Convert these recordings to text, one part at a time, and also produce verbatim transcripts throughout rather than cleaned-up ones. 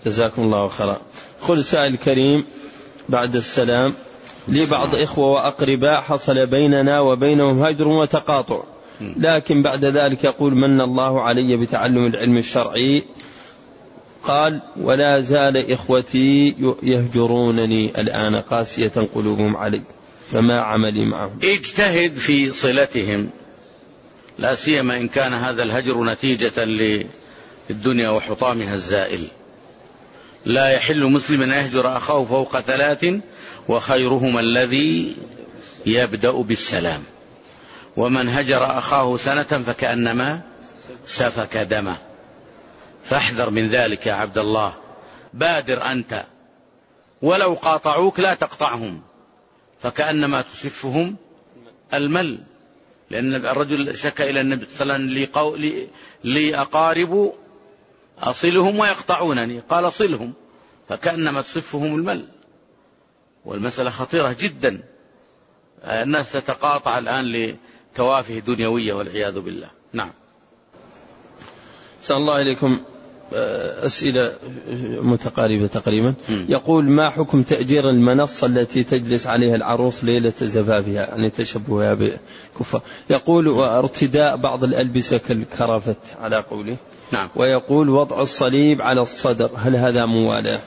جزاكم الله خيرا. قل سائل كريم بعد السلام: لي بعض إخوة وأقرباء حصل بيننا وبينهم هجر وتقاطع، لكن بعد ذلك يقول من الله علي بتعلم العلم الشرعي، قال ولا زال إخوتي يهجرونني الآن قاسية قلوبهم علي، فما عملي معهم؟ اجتهد في صلتهم، لا سيما إن كان هذا الهجر نتيجة للدنيا وحطامها الزائل. لا يحل مسلم أن يهجر أخاه فوق ثلاث وخيرهما الذي يبدأ بالسلام، ومن هجر أخاه سنة فكأنما سفك دمه. فاحذر من ذلك يا عبد الله، بادر أنت، ولو قاطعوك لا تقطعهم، فكأنما تسفهم المل. لأن الرجل شكى إلى النبي صلى الله عليه وسلم: لي أقارب أصلهم ويقطعونني، قال صلهم، فكأنما تصفهم المل. والمسألة خطيرة جدا، الناس تتقاطع الآن لتوافه دنيوية والعياذ بالله. نعم. سأل الله إليكم أسئلة متقاربة تقريبا. يقول: ما حكم تأجير المنصة التي تجلس عليها العروس ليلة زفافها، يعني تشبهها بكفار؟ يقول: وارتداء بعض الألبسة كالكرافت على قوله. نعم. ويقول: وضع الصليب على الصدر، هل هذا موالاه؟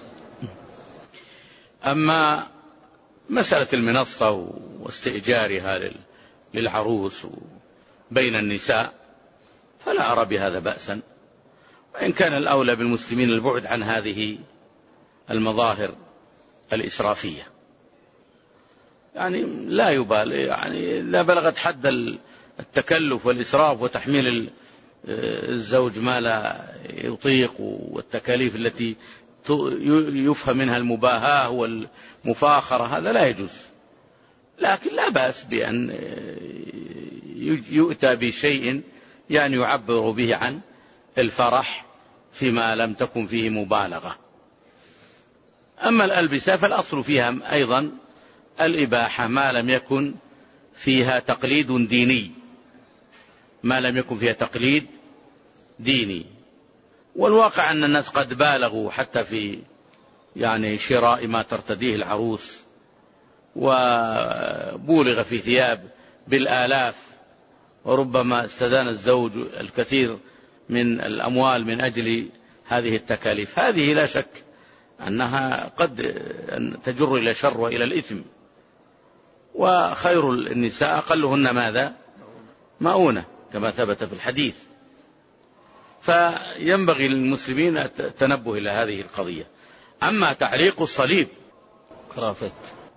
أما مسألة المنصة واستئجارها للعروس بين النساء فلا أرى بهذا بأسا، وإن كان الأولى بالمسلمين البعد عن هذه المظاهر الإسرافية. يعني لا يبال، يعني لا بلغت حد التكلف والإسراف وتحميل الزوج ما لا يطيق، والتكاليف التي يفهم منها المباهاة والمفاخرة، هذا لا يجوز. لكن لا بأس بأن يؤتى بشيء يعني يعبر به عن الفرح فيما لم تكن فيه مبالغة. أما الألبسة فالأصل فيها أيضا الإباحة ما لم يكن فيها تقليد ديني، ما لم يكن فيها تقليد ديني. والواقع أن الناس قد بالغوا حتى في يعني شراء ما ترتديه العروس، وبولغ في ثياب بالآلاف، وربما استدان الزوج الكثير من الأموال من أجل هذه التكاليف. هذه لا شك أنها قد تجر إلى شر وإلى الإثم. وخير النساء أقلهن ماذا؟ مؤونة، كما ثبت في الحديث. فينبغي للمسلمين التنبه إلى هذه القضية. أما تعليق الصليب كرافت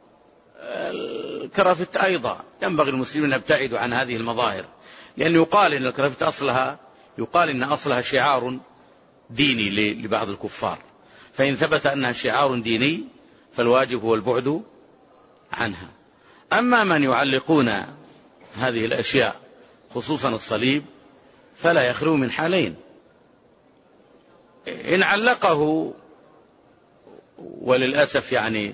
الكرافت أيضا ينبغي المسلمين أن يبتعدوا عن هذه المظاهر، لأن يقال إن الكرافت أصلها يقال إن أصلها شعار ديني لبعض الكفار، فإن ثبت أنها شعار ديني فالواجب هو البعد عنها. أما من يعلقون هذه الأشياء خصوصا الصليب فلا يخلو من حالين: إن علقه وللأسف يعني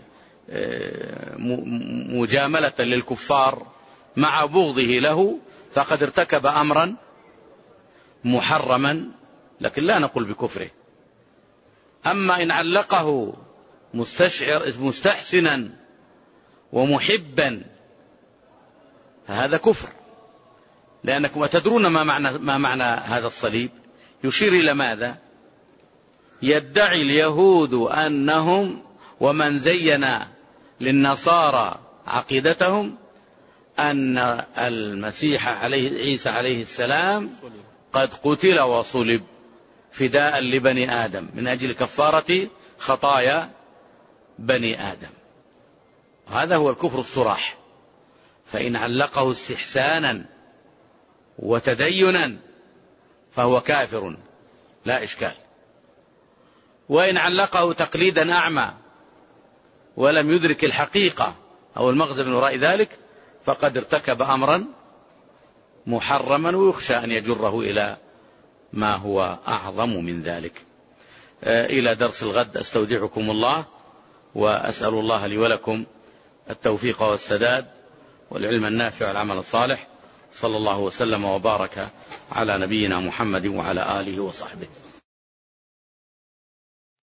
مجاملة للكفار مع بغضه له فقد ارتكب أمرا محرما، لكن لا نقول بكفره. أما إن علقه مستشعر مستحسنا ومحبا فهذا كفر، لأنكم تدرون ما معنى, ما معنى هذا الصليب. يشير إلى ماذا؟ يدعي اليهود أنهم ومن زين للنصارى عقيدتهم أن المسيح عليه عيسى عليه السلام قد قتل وصلب فداء لبني آدم من أجل كفارة خطايا بني آدم. هذا هو الكفر الصراح. فإن علقه استحسانا وتدينا فهو كافر لا إشكال، وإن علقه تقليدا أعمى ولم يدرك الحقيقة أو المغزى من وراء ذلك فقد ارتكب أمرا محرما، ويخشى أن يجره إلى ما هو أعظم من ذلك. إلى درس الغد أستودعكم الله، وأسأل الله لي ولكم التوفيق والسداد والعلم النافع والعمل الصالح. صلى الله وسلم وبارك على نبينا محمد وعلى آله وصحبه.